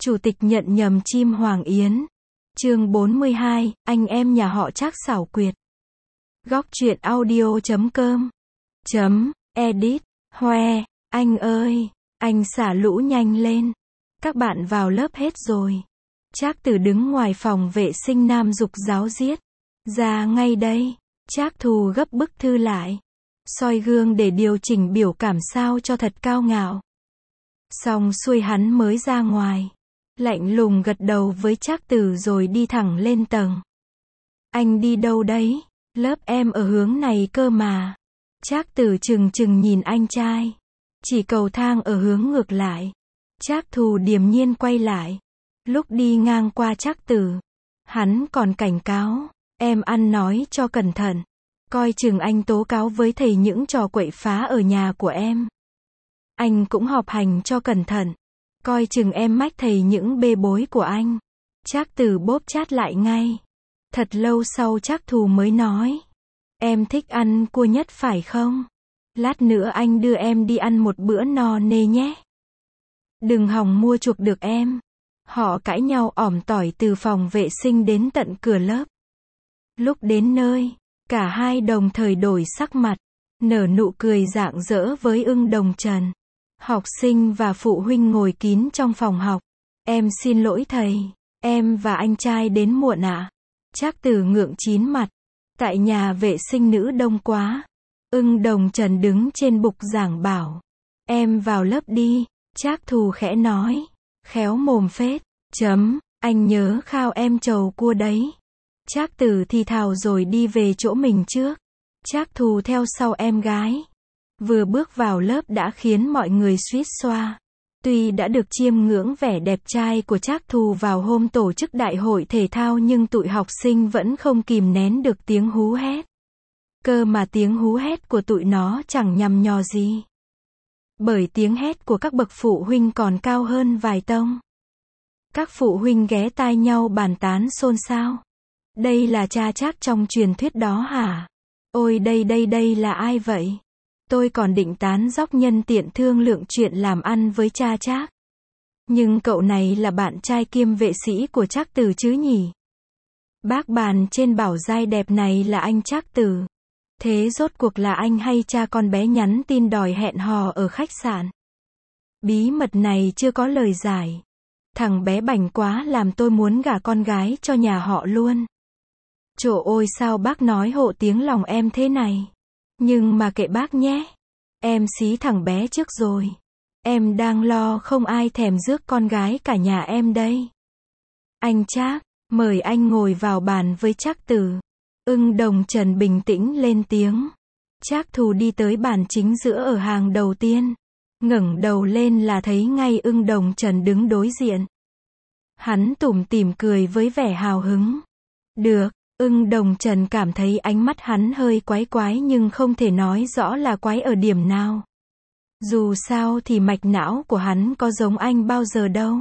Chủ tịch nhận nhầm chim Hoàng Yến. Chương 42, anh em nhà họ Trác xảo quyệt. Góc truyện audio.com edit. Hoe, anh ơi, anh xả lũ nhanh lên. Các bạn vào lớp hết rồi. Trác Tử đứng ngoài phòng vệ sinh nam dục giáo giết. Ra ngay đây. Trác Thù gấp bức thư lại. Soi gương để điều chỉnh biểu cảm sao cho thật cao ngạo. Xong xuôi hắn mới ra ngoài. Lạnh lùng gật đầu với Trác Tử rồi đi thẳng lên tầng. Anh đi đâu đấy? Lớp em ở hướng này cơ mà. Trác Tử chừng chừng nhìn anh trai. Chỉ cầu thang ở hướng ngược lại. Trác Thù điềm nhiên quay lại. Lúc đi ngang qua Trác Tử, hắn còn cảnh cáo, em ăn nói cho cẩn thận. Coi chừng anh tố cáo với thầy những trò quậy phá ở nhà của em. Anh cũng họp hành cho cẩn thận. Coi chừng em mách thầy những bê bối của anh. Trác Tử bóp chát lại ngay. Thật lâu sau Trác Thù mới nói. Em thích ăn cua nhất phải không? Lát nữa anh đưa em đi ăn một bữa no nê nhé. Đừng hòng mua chuộc được em. Họ cãi nhau ỏm tỏi từ phòng vệ sinh đến tận cửa lớp. Lúc đến nơi, cả hai đồng thời đổi sắc mặt, nở nụ cười rạng rỡ với Ưng Đồng Trần. Học sinh và phụ huynh ngồi kín trong phòng học. Em xin lỗi thầy, em và anh trai đến muộn ạ. Trác Tử ngượng chín mặt. Tại nhà vệ sinh nữ đông quá. Ưng Đồng Trần đứng trên bục giảng bảo. Em vào lớp đi. Trác Thù khẽ nói. Khéo mồm phết. Anh nhớ khao em trầu cua đấy. Trác Tử thì thào rồi đi về chỗ mình trước. Trác Thù theo sau em gái. Vừa bước vào lớp đã khiến mọi người suýt xoa. Tuy đã được chiêm ngưỡng vẻ đẹp trai của Trác Thù vào hôm tổ chức đại hội thể thao nhưng tụi học sinh vẫn không kìm nén được tiếng hú hét. Cơ mà tiếng hú hét của tụi nó chẳng nhằm nhò gì. Bởi tiếng hét của các bậc phụ huynh còn cao hơn vài tông. Các phụ huynh ghé tai nhau bàn tán xôn xao. Đây là cha Trác trong truyền thuyết đó hả? Ôi đây là ai vậy? Tôi còn định tán dóc nhân tiện thương lượng chuyện làm ăn với cha Trác. Nhưng cậu này là bạn trai kiêm vệ sĩ của Trác Tử chứ nhỉ? Bác bàn trên bảo giai đẹp này là anh Trác Tử. Thế rốt cuộc là anh hay cha con bé nhắn tin đòi hẹn hò ở khách sạn? Bí mật này chưa có lời giải. Thằng bé bảnh quá làm tôi muốn gả con gái cho nhà họ luôn. Trời ơi sao bác nói hộ tiếng lòng em thế này? Nhưng mà kệ bác nhé. Em xí thằng bé trước rồi. Em đang lo không ai thèm rước con gái cả nhà em đây. Anh Trác, mời anh ngồi vào bàn với Trác Tử. Ưng Đồng Trần bình tĩnh lên tiếng. Trác Thù đi tới bàn chính giữa ở hàng đầu tiên. Ngẩng đầu lên là thấy ngay Ưng Đồng Trần đứng đối diện. Hắn tủm tỉm cười với vẻ hào hứng. Được. Ưng Đồng Trần cảm thấy ánh mắt hắn hơi quái quái nhưng không thể nói rõ là quái ở điểm nào. Dù sao thì mạch não của hắn có giống anh bao giờ đâu.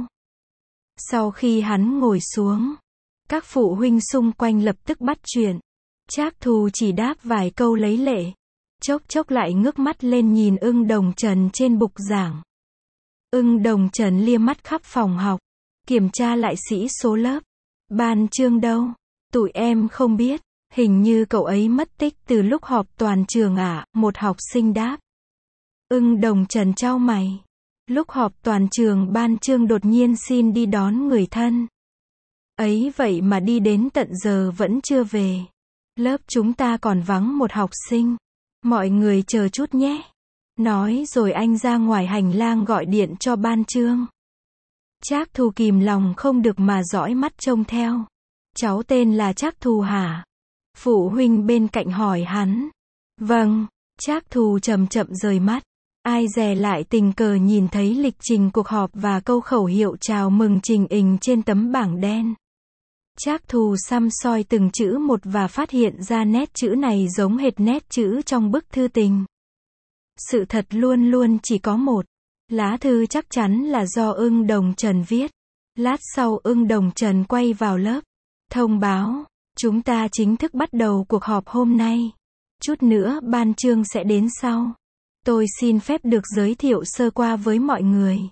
Sau khi hắn ngồi xuống, các phụ huynh xung quanh lập tức bắt chuyện. Trác Thù chỉ đáp vài câu lấy lệ. Chốc chốc lại ngước mắt lên nhìn Ưng Đồng Trần trên bục giảng. Ưng Đồng Trần lia mắt khắp phòng học. Kiểm tra lại sĩ số lớp. Ban Trương đâu? Tụi em không biết, hình như cậu ấy mất tích từ lúc họp toàn trường ạ, một học sinh đáp. Ưng Đồng Trần chau mày. Lúc họp toàn trường Ban Trương đột nhiên xin đi đón người thân. Ấy vậy mà đi đến tận giờ vẫn chưa về. Lớp chúng ta còn vắng một học sinh. Mọi người chờ chút nhé. Nói rồi anh ra ngoài hành lang gọi điện cho Ban Trương. Trác Thù kìm lòng không được mà dõi mắt trông theo. Cháu tên là Trác Thù hả? Phụ huynh bên cạnh hỏi hắn. Vâng. Trác Thù chậm chậm rời mắt. Ai dè lại tình cờ nhìn thấy lịch trình cuộc họp và câu khẩu hiệu chào mừng trình hình trên tấm bảng đen. Trác Thù săm soi từng chữ một và phát hiện ra nét chữ này giống hệt nét chữ trong bức thư tình. Sự thật luôn luôn chỉ có một. Lá thư chắc chắn là do Ưng Đồng Trần viết. Lát sau Ưng Đồng Trần quay vào lớp. Thông báo, chúng ta chính thức bắt đầu cuộc họp hôm nay. Chút nữa Ban Trương sẽ đến sau. Tôi xin phép được giới thiệu sơ qua với mọi người.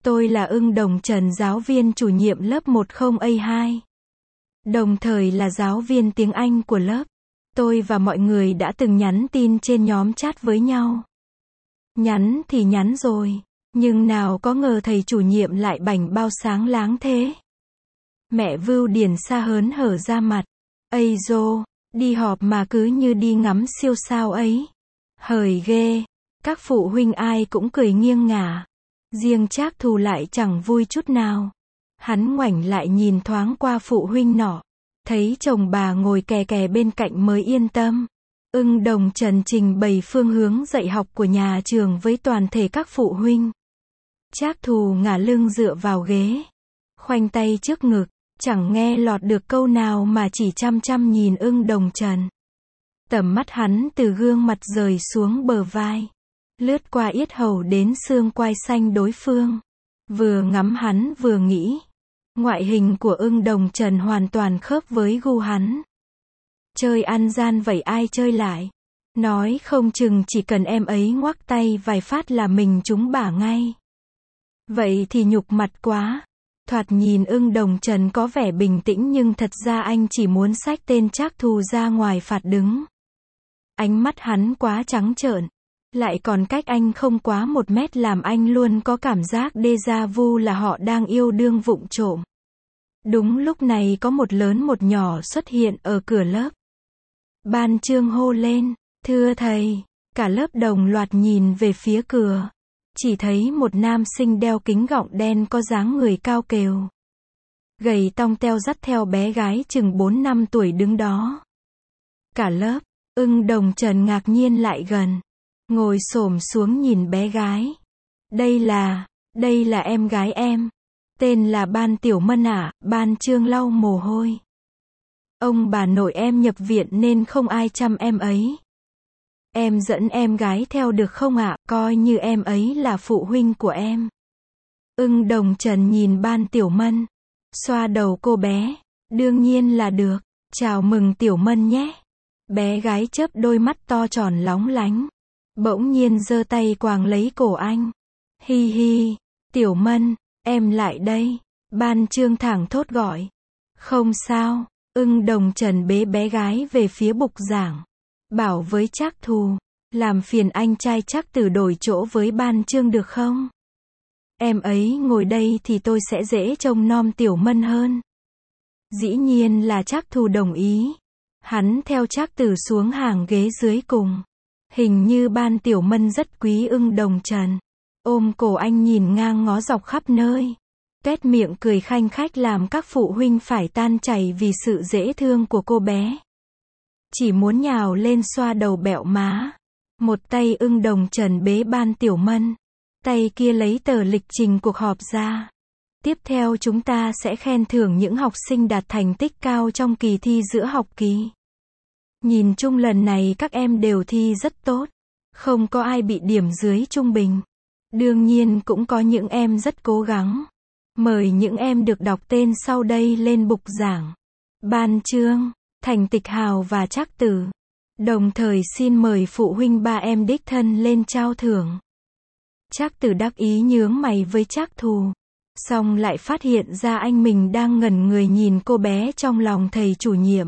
Tôi là Ưng Đồng Trần, giáo viên chủ nhiệm lớp 10A2. Đồng thời là giáo viên tiếng Anh của lớp. Tôi và mọi người đã từng nhắn tin trên nhóm chat với nhau. Nhắn thì nhắn rồi, nhưng nào có ngờ thầy chủ nhiệm lại bảnh bao sáng láng thế. Mẹ Vưu Điển Sa hớn hở ra mặt. Ây dô, đi họp mà cứ như đi ngắm siêu sao ấy. Hời ghê, các phụ huynh ai cũng cười nghiêng ngả. Riêng Trác Thù lại chẳng vui chút nào. Hắn ngoảnh lại nhìn thoáng qua phụ huynh nọ. Thấy chồng bà ngồi kè kè bên cạnh mới yên tâm. Ưng Đồng Trần trình bày phương hướng dạy học của nhà trường với toàn thể các phụ huynh. Trác Thù ngả lưng dựa vào ghế, khoanh tay trước ngực, chẳng nghe lọt được câu nào mà chỉ chăm chăm nhìn Ưng Đồng Trần. Tầm mắt hắn từ gương mặt rời xuống bờ vai, lướt qua yết hầu đến xương quai xanh đối phương. Vừa ngắm hắn vừa nghĩ, ngoại hình của Ưng Đồng Trần hoàn toàn khớp với gu hắn. Chơi ăn gian vậy ai chơi lại. Nói không chừng chỉ cần em ấy ngoắc tay vài phát là mình trúng bả ngay. Vậy thì nhục mặt quá. Thoạt nhìn Ưng Đồng Trần có vẻ bình tĩnh nhưng thật ra anh chỉ muốn xách tên Trác Thù ra ngoài phạt đứng. Ánh mắt hắn quá trắng trợn, lại còn cách anh không quá 1 mét làm anh luôn có cảm giác déjà vu là họ đang yêu đương vụng trộm. Đúng lúc này có một lớn một nhỏ xuất hiện ở cửa lớp. Ban Chương hô lên, thưa thầy, cả lớp đồng loạt nhìn về phía cửa. Chỉ thấy một nam sinh đeo kính gọng đen có dáng người cao kèo, gầy tong teo dắt theo bé gái chừng 4-5 tuổi đứng đó. Cả lớp, Ưng Đồng Trần ngạc nhiên lại gần, ngồi xổm xuống nhìn bé gái. Đây là em gái em. Tên là Ban Tiểu Mân ạ. Ban Chương lau mồ hôi. Ông bà nội em nhập viện nên không ai chăm em ấy. Em dẫn em gái theo được không ạ, coi như em ấy là phụ huynh của em. Ưng Đồng Trần nhìn Ban Tiểu Mân, xoa đầu cô bé. Đương nhiên là được, chào mừng Tiểu Mân nhé. Bé gái chớp đôi mắt to tròn lóng lánh, bỗng nhiên giơ tay quàng lấy cổ anh. Hi hi, Tiểu Mân, em lại đây. Ban Chương thẳng thốt gọi. Không sao. Ưng Đồng Trần bế bé gái về phía bục giảng, bảo với Trác Thù, làm phiền anh trai Trác Tử đổi chỗ với Ban Chương được không? Em ấy ngồi đây thì tôi sẽ dễ trông nom Tiểu Mân hơn. Dĩ nhiên là Trác Thù đồng ý. Hắn theo Trác Tử xuống hàng ghế dưới cùng. Hình như Ban Tiểu Mân rất quý Ưng Đồng Trần. Ôm cổ anh nhìn ngang ngó dọc khắp nơi. Tuét miệng cười khanh khách làm các phụ huynh phải tan chảy vì sự dễ thương của cô bé. Chỉ muốn nhào lên xoa đầu bẹo má. Một tay Ưng Đồng Trần bế Ban Tiểu Mân, tay kia lấy tờ lịch trình cuộc họp ra. Tiếp theo chúng ta sẽ khen thưởng những học sinh đạt thành tích cao trong kỳ thi giữa học kỳ. Nhìn chung lần này các em đều thi rất tốt, không có ai bị điểm dưới trung bình. Đương nhiên cũng có những em rất cố gắng. Mời những em được đọc tên sau đây lên bục giảng. Ban Chương, Thành Tịch Hào và Trác Tử. Đồng thời xin mời phụ huynh ba em đích thân lên trao thưởng. Trác Tử đắc ý nhướng mày với Trác Thù, xong lại phát hiện ra anh mình đang ngẩn người nhìn cô bé trong lòng thầy chủ nhiệm.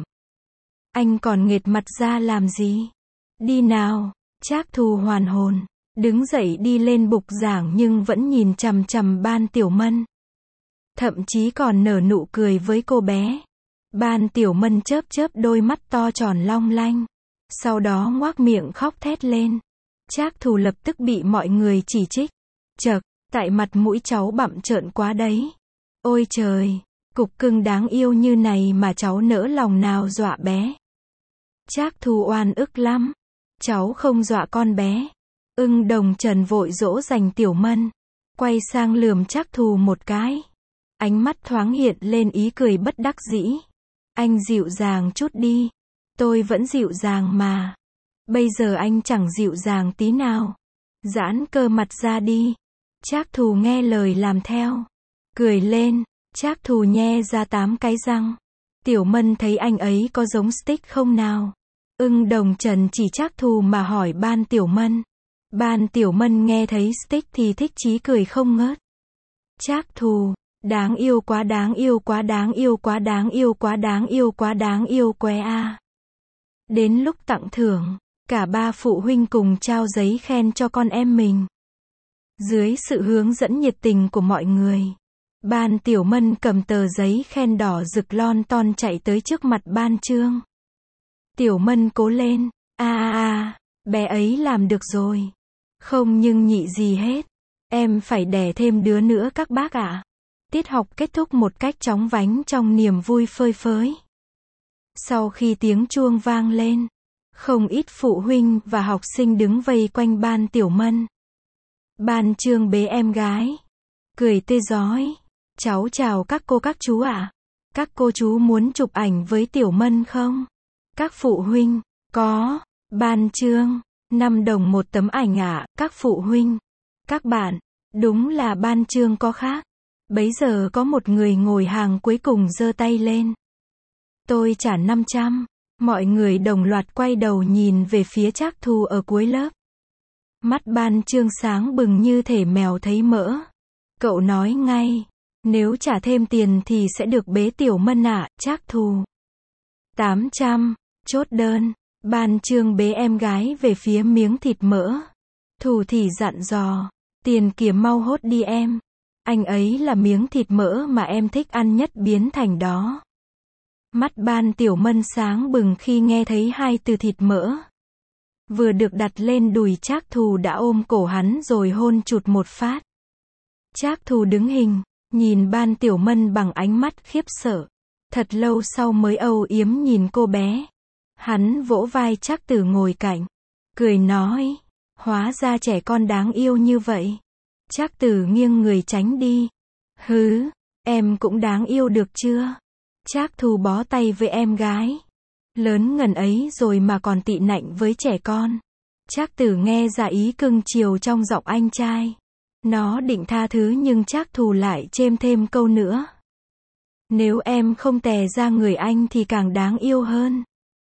Anh còn nghệt mặt ra làm gì? Đi nào. Trác Thù hoàn hồn, đứng dậy đi lên bục giảng nhưng vẫn nhìn chằm chằm Ban Tiểu Mân. Thậm chí còn nở nụ cười với cô bé. Ban Tiểu Mân chớp chớp đôi mắt to tròn long lanh, sau đó ngoác miệng khóc thét lên. Trác Thù lập tức bị mọi người chỉ trích. Chậc, tại mặt mũi cháu bặm trợn quá đấy. Ôi trời, cục cưng đáng yêu như này mà cháu nỡ lòng nào dọa bé. Trác Thù oan ức lắm. Cháu không dọa con bé. Ưng Đồng Trần vội dỗ dành Tiểu Mân, quay sang lườm Trác Thù một cái. Ánh mắt thoáng hiện lên ý cười bất đắc dĩ. Anh dịu dàng chút đi. Tôi vẫn dịu dàng mà. Bây giờ anh chẳng dịu dàng tí nào. Giãn cơ mặt ra đi. Trác Thù nghe lời làm theo. Cười lên. Trác Thù nhe ra 8 cái răng. Tiểu Mân thấy anh ấy có giống stick không nào? Ưng Đồng Trần chỉ Trác Thù mà hỏi Ban Tiểu Mân. Ban Tiểu Mân nghe thấy stick thì thích chí cười không ngớt. Trác Thù, đáng yêu quá, đáng yêu quá, đáng yêu quá, đáng yêu quá, đáng yêu quá, đáng yêu quá a. Đến lúc tặng thưởng, cả ba phụ huynh cùng trao giấy khen cho con em mình. Dưới sự hướng dẫn nhiệt tình của mọi người, Ban Tiểu Mân cầm tờ giấy khen đỏ rực lon ton chạy tới trước mặt Ban Chương. Tiểu Mân cố lên, bé ấy làm được rồi. Không nhưng nhị gì hết. Em phải đẻ thêm đứa nữa các bác ạ. Tiết học kết thúc một cách chóng vánh trong niềm vui phơi phới. Sau khi tiếng chuông vang lên, không ít phụ huynh và học sinh đứng vây quanh Ban Tiểu Mân. Ban Chương bế em gái, cười tươi rói. Cháu chào các cô các chú ạ. Các cô chú muốn chụp ảnh với Tiểu Mân không? Các phụ huynh, có. Ban Chương, 5 đồng một tấm ảnh ạ. Các phụ huynh, các bạn, đúng là Ban Chương có khác. Bấy giờ có một người ngồi hàng cuối cùng giơ tay lên. Tôi trả 500. Mọi người đồng loạt quay đầu nhìn về phía Trác Thù ở cuối lớp. Mắt Ban Chương sáng bừng như thể mèo thấy mỡ. Cậu nói ngay, nếu trả thêm tiền thì sẽ được bế Tiểu Mân ạ. Trác Thù. 800, chốt đơn. Ban Chương bế em gái về phía miếng thịt mỡ. Thù thì dặn dò, tiền kìa mau hốt đi em. Anh ấy là miếng thịt mỡ mà em thích ăn nhất biến thành đó. Mắt Ban Tiểu Mân sáng bừng khi nghe thấy hai từ thịt mỡ. Vừa được đặt lên đùi Trác Thù đã ôm cổ hắn rồi hôn chụt một phát. Trác Thù đứng hình, nhìn Ban Tiểu Mân bằng ánh mắt khiếp sợ. Thật lâu sau mới âu yếm nhìn cô bé. Hắn vỗ vai Trác Tử ngồi cạnh, cười nói, hóa ra trẻ con đáng yêu như vậy. Trác Tử nghiêng người tránh đi. Hứ, em cũng đáng yêu được chưa? Trác Thù bó tay với em gái. Lớn ngần ấy rồi mà còn tị nạnh với trẻ con. Trác Tử nghe ra ý cưng chiều trong giọng anh trai. Nó định tha thứ nhưng Trác Thù lại chêm thêm câu nữa. Nếu em không tè ra người anh thì càng đáng yêu hơn.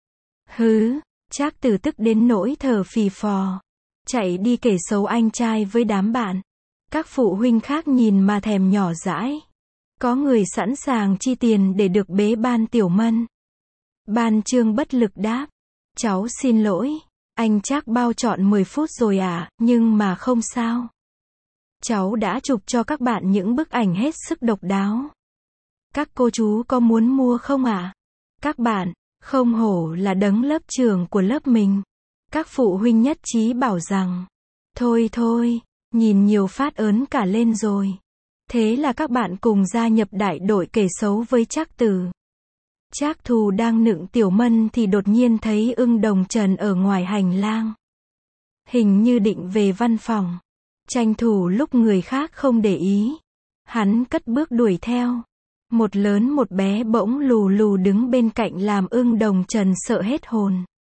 Hứ, Trác Tử tức đến nỗi thở phì phò. Chạy đi kể xấu anh trai với đám bạn. Các phụ huynh khác nhìn mà thèm nhỏ dãi. Có người sẵn sàng chi tiền để được bế Ban Tiểu Mân. Ban Chương bất lực đáp. Cháu xin lỗi. Anh Trác bao trọn 10 phút rồi à, nhưng mà không sao. Cháu đã chụp cho các bạn những bức ảnh hết sức độc đáo. Các cô chú có muốn mua không ạ? Các bạn, không hổ là đấng lớp trưởng của lớp mình. Các phụ huynh nhất trí bảo rằng, thôi thôi, nhìn nhiều phát ớn cả lên rồi. Thế là các bạn cùng gia nhập đại đội kể xấu với Trác Tử. Trác Thù đang nựng Tiểu Mân thì đột nhiên thấy Ưng Đồng Trần ở ngoài hành lang. Hình như định về văn phòng. Tranh thủ lúc người khác không để ý. Hắn cất bước đuổi theo. Một lớn một bé bỗng lù lù đứng bên cạnh làm Ưng Đồng Trần sợ hết hồn.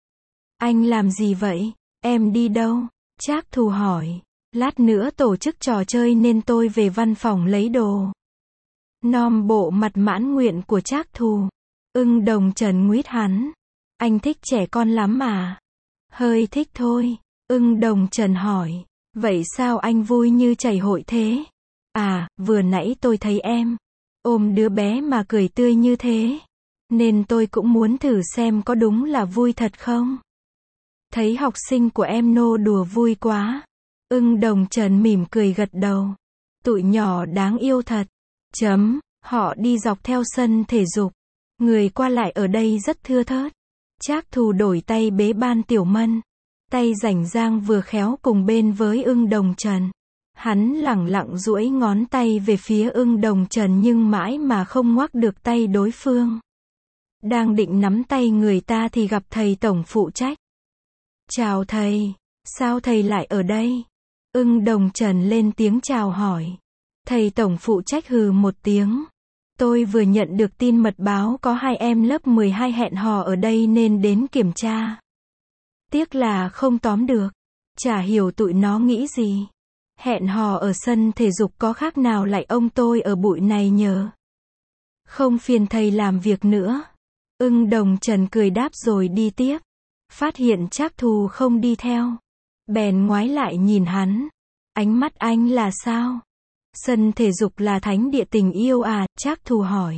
Anh làm gì vậy? Em đi đâu? Trác Thù hỏi. Lát nữa tổ chức trò chơi nên tôi về văn phòng lấy đồ. Nom bộ mặt mãn nguyện của Trác Thù. Ưng Đồng Trần nguyết hắn. Anh thích trẻ con lắm à? Hơi thích thôi. Ưng Đồng Trần hỏi. Vậy sao anh vui như chảy hội thế? À, vừa nãy tôi thấy em ôm đứa bé mà cười tươi như thế. Nên tôi cũng muốn thử xem có đúng là vui thật không? Thấy học sinh của em nô đùa vui quá. Ưng Đồng Trần mỉm cười gật đầu. Tụi nhỏ đáng yêu thật. Họ đi dọc theo sân thể dục. Người qua lại ở đây rất thưa thớt. Trác Thù đổi tay bế Ban Tiểu Mân. Tay rảnh rang vừa khéo cùng bên với Ưng Đồng Trần. Hắn lẳng lặng duỗi ngón tay về phía Ưng Đồng Trần nhưng mãi mà không ngoắc được tay đối phương. Đang định nắm tay người ta thì gặp thầy tổng phụ trách. Chào thầy, sao thầy lại ở đây? Ưng Đồng Trần lên tiếng chào hỏi. Thầy tổng phụ trách hừ một tiếng. Tôi vừa nhận được tin mật báo có 2 em lớp 12 hẹn hò ở đây nên đến kiểm tra. Tiếc là không tóm được. Chả hiểu tụi nó nghĩ gì. Hẹn hò ở sân thể dục có khác nào lại ông tôi ở bụi này nhờ. Không phiền thầy làm việc nữa. Ưng Đồng Trần cười đáp rồi đi tiếp. Phát hiện Trác Thù không đi theo. Bèn ngoái lại nhìn hắn. Ánh mắt anh là sao? Sân thể dục là thánh địa tình yêu à, Trác Thù hỏi.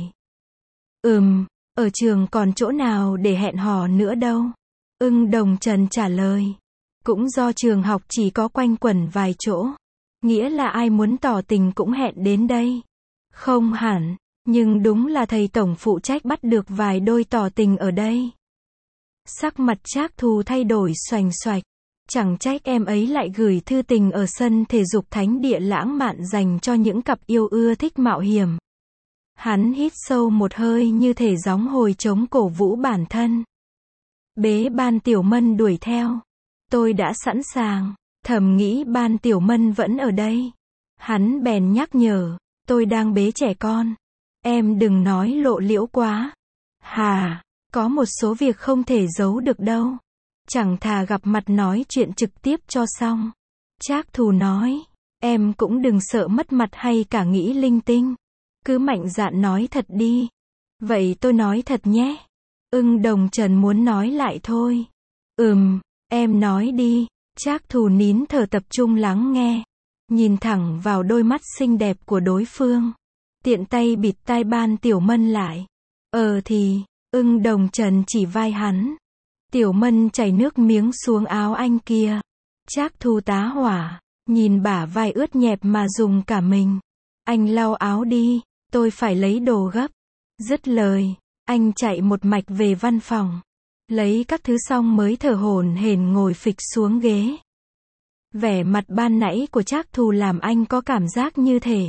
Ở trường còn chỗ nào để hẹn hò nữa đâu. Ưng Đồng Trần trả lời. Cũng do trường học chỉ có quanh quẩn vài chỗ. Nghĩa là ai muốn tỏ tình cũng hẹn đến đây. Không hẳn, nhưng đúng là thầy tổng phụ trách bắt được vài đôi tỏ tình ở đây. Sắc mặt Trác Thù thay đổi xoành xoạch. Chẳng trách em ấy lại gửi thư tình ở sân thể dục thánh địa lãng mạn dành cho những cặp yêu ưa thích mạo hiểm. Hắn hít sâu một hơi như thể gióng hồi chống cổ vũ bản thân. Bế Ban Tiểu Mân đuổi theo. Tôi đã sẵn sàng, thầm nghĩ Ban Tiểu Mân vẫn ở đây. Hắn bèn nhắc nhở, tôi đang bế trẻ con. Em đừng nói lộ liễu quá. Hà, có một số việc không thể giấu được đâu. Chẳng thà gặp mặt nói chuyện trực tiếp cho xong. Trác Thù nói, em cũng đừng sợ mất mặt hay cả nghĩ linh tinh. Cứ mạnh dạn nói thật đi. Vậy tôi nói thật nhé. Ưng Đồng Trần muốn nói lại thôi. Em nói đi. Trác Thù nín thở tập trung lắng nghe. Nhìn thẳng vào đôi mắt xinh đẹp của đối phương. Tiện tay bịt tai Ban Tiểu Mân lại. Ưng Đồng Trần chỉ vai hắn. Tiểu Mân chảy nước miếng xuống áo anh kia. Trác Thù tá hỏa. Nhìn bả vai ướt nhẹp mà dùng cả mình. Anh lau áo đi. Tôi phải lấy đồ gấp. Dứt lời, anh chạy một mạch về văn phòng. Lấy các thứ xong mới thở hổn hển ngồi phịch xuống ghế. Vẻ mặt ban nãy của Trác Thù làm anh có cảm giác như thể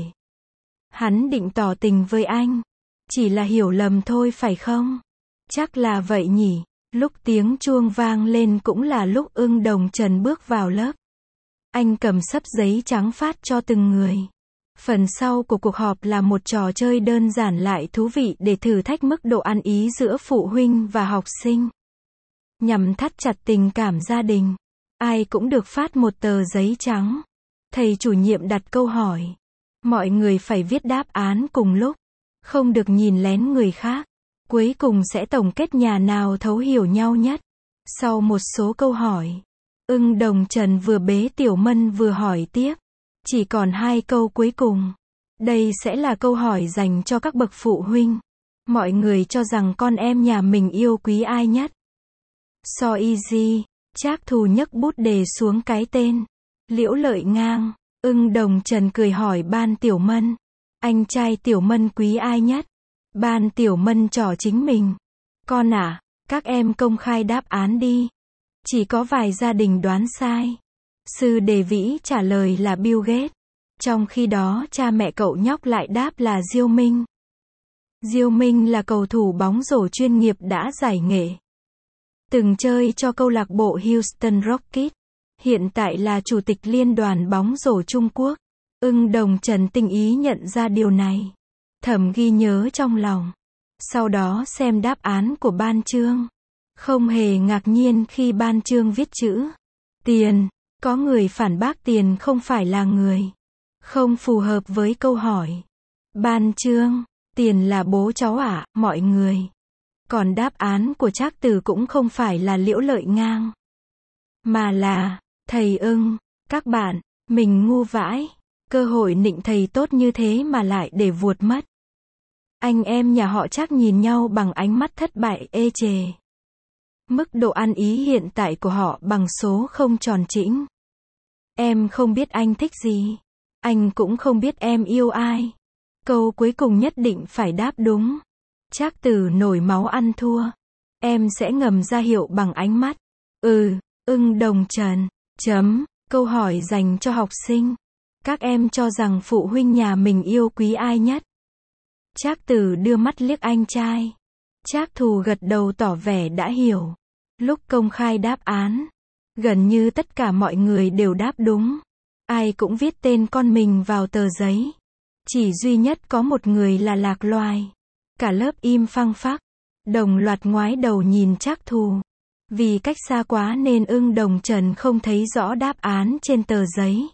hắn định tỏ tình với anh. Chỉ là hiểu lầm thôi phải không? Chắc là vậy nhỉ. Lúc tiếng chuông vang lên cũng là lúc Ưng Đồng Trần bước vào lớp. Anh cầm xấp giấy trắng phát cho từng người. Phần sau của cuộc họp là một trò chơi đơn giản lại thú vị để thử thách mức độ ăn ý giữa phụ huynh và học sinh. Nhằm thắt chặt tình cảm gia đình. Ai cũng được phát một tờ giấy trắng. Thầy chủ nhiệm đặt câu hỏi. Mọi người phải viết đáp án cùng lúc. Không được nhìn lén người khác. Cuối cùng sẽ tổng kết nhà nào thấu hiểu nhau nhất. Sau một số câu hỏi, Ưng Đồng Trần vừa bế Tiểu Mân vừa hỏi tiếp. Chỉ còn 2 câu cuối cùng. Đây sẽ là câu hỏi dành cho các bậc phụ huynh. Mọi người cho rằng con em nhà mình yêu quý ai nhất? So easy. Trác Thù nhấc bút đề xuống cái tên. Liễu Lợi Ngang. Ưng Đồng Trần cười hỏi Ban Tiểu Mân. Anh trai Tiểu Mân quý ai nhất? Ban Tiểu Mân trỏ chính mình. Con à, các em công khai đáp án đi. Chỉ có vài gia đình đoán sai. Sư Đề Vĩ trả lời là Bill Gates. Trong khi đó cha mẹ cậu nhóc lại đáp là Diêu Minh. Diêu Minh là cầu thủ bóng rổ chuyên nghiệp đã giải nghệ. Từng chơi cho câu lạc bộ Houston Rockets. Hiện tại là chủ tịch Liên đoàn bóng rổ Trung Quốc. Ưng Đồng Trần tinh ý nhận ra điều này. Thầm ghi nhớ trong lòng. Sau đó xem đáp án của Ban Chương. Không hề ngạc nhiên khi Ban Chương viết chữ tiền. Có người phản bác tiền không phải là người. Không phù hợp với câu hỏi. Ban Chương, tiền là bố cháu à, mọi người. Còn đáp án của Trác Từ cũng không phải là Liễu Lợi Ngang. Mà là, thầy Ưng, các bạn, mình ngu vãi. Cơ hội nịnh thầy tốt như thế mà lại để vuột mất. Anh em nhà họ Trác nhìn nhau bằng ánh mắt thất bại ê chề. Mức độ ăn ý hiện tại của họ bằng số không tròn chỉnh. Em không biết anh thích gì. Anh cũng không biết em yêu ai. Câu cuối cùng nhất định phải đáp đúng. Trác Từ nổi máu ăn thua. Em sẽ ngầm ra hiệu bằng ánh mắt. Ưng Đồng Trần. Câu hỏi dành cho học sinh. Các em cho rằng phụ huynh nhà mình yêu quý ai nhất? Trác Từ đưa mắt liếc anh trai. Trác Thù gật đầu tỏ vẻ đã hiểu. Lúc công khai đáp án, gần như tất cả mọi người đều đáp đúng. Ai cũng viết tên con mình vào tờ giấy. Chỉ duy nhất có một người là lạc loài. Cả lớp im phăng phắc. Đồng loạt ngoái đầu nhìn Trác Thù. Vì cách xa quá nên Ưng Đồng Trần không thấy rõ đáp án trên tờ giấy.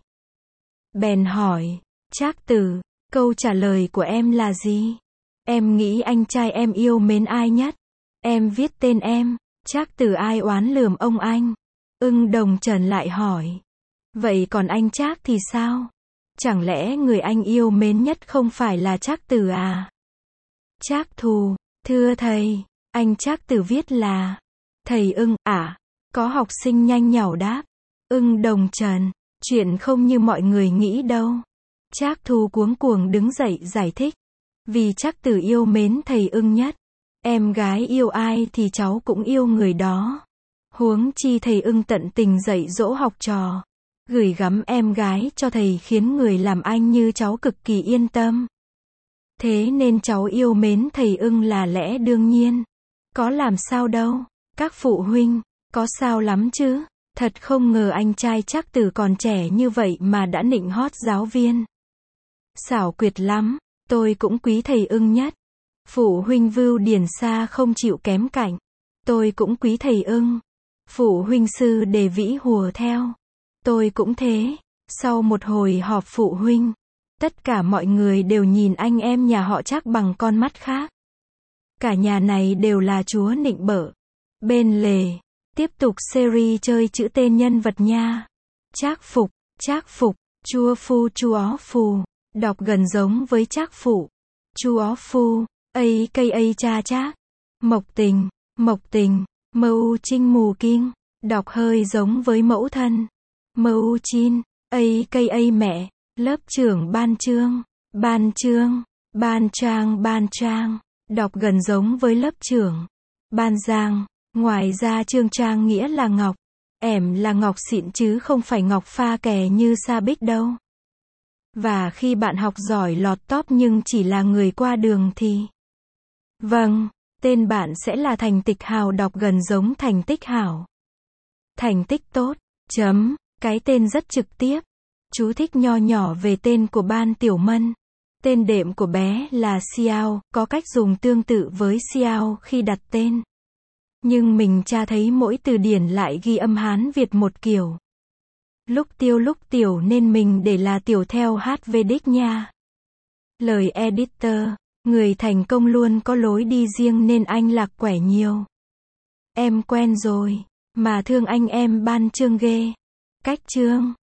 Bèn hỏi, Trác Từ, câu trả lời của em là gì? Em nghĩ anh trai em yêu mến ai nhất? Em viết tên em. Trác Từ ai oán lườm ông anh. Ưng Đồng Trần lại hỏi. Vậy còn anh Trác thì sao? Chẳng lẽ người anh yêu mến nhất không phải là Trác Tử à? Trác Thù, thưa thầy, anh Trác Tử viết là, thầy ưng, à? Có học sinh nhanh nhảu đáp, ưng đồng trần, chuyện không như mọi người nghĩ đâu. Trác Thù cuống cuồng đứng dậy giải thích, vì Trác Tử yêu mến thầy ưng nhất. Em gái yêu ai thì cháu cũng yêu người đó. Huống chi thầy ưng tận tình dạy dỗ học trò, gửi gắm em gái cho thầy khiến người làm anh như cháu cực kỳ yên tâm. Thế nên cháu yêu mến thầy ưng là lẽ đương nhiên. Có làm sao đâu, các phụ huynh, có sao lắm chứ. Thật không ngờ anh trai Trác Tử còn trẻ như vậy mà đã nịnh hót giáo viên. Xảo quyệt lắm, tôi cũng quý thầy ưng nhất. Phụ huynh Vưu Điển Sa không chịu kém cạnh. Tôi cũng quý thầy ưng. Phụ huynh Sư Đề Vĩ hùa theo. Tôi cũng thế. Sau một hồi họp phụ huynh, tất cả mọi người đều nhìn anh em nhà họ Trác bằng con mắt khác. Cả nhà này đều là chúa nịnh bợ. Bên lề, tiếp tục series chơi chữ tên nhân vật nha. Trác Phục, Chua Phu Chu Ó Phù. Đọc gần giống với Trác Phụ. Chu Ó Phu, a.k.a. cha Trác. Mộc Tình, Mâu Trinh Mù Kinh. Đọc hơi giống với mẫu thân. Mâu Chin, a.k.a. mẹ. Lớp trưởng Ban Trang. Đọc gần giống với lớp trưởng. Ban Giang. Ngoài ra Trương Trang nghĩa là ngọc. Ẻm là ngọc xịn chứ không phải ngọc pha kè như Sa Bích đâu. Và khi bạn học giỏi lọt top nhưng chỉ là người qua đường thì, vâng, tên bạn sẽ là Thành Tích Hào, đọc gần giống Thành Tích Hảo. Thành tích tốt, cái tên rất trực tiếp. Chú thích nho nhỏ về tên của Ban Tiểu Mân. Tên đệm của bé là Xiao, có cách dùng tương tự với Xiao khi đặt tên. Nhưng mình tra thấy mỗi từ điển lại ghi âm Hán Việt một kiểu. Lúc tiểu nên mình để là Tiểu theo HVDic nha. Lời editor, người thành công luôn có lối đi riêng nên anh lạc quẻ nhiều. Em quen rồi, mà thương anh em Ban Chương ghê. Cách chương.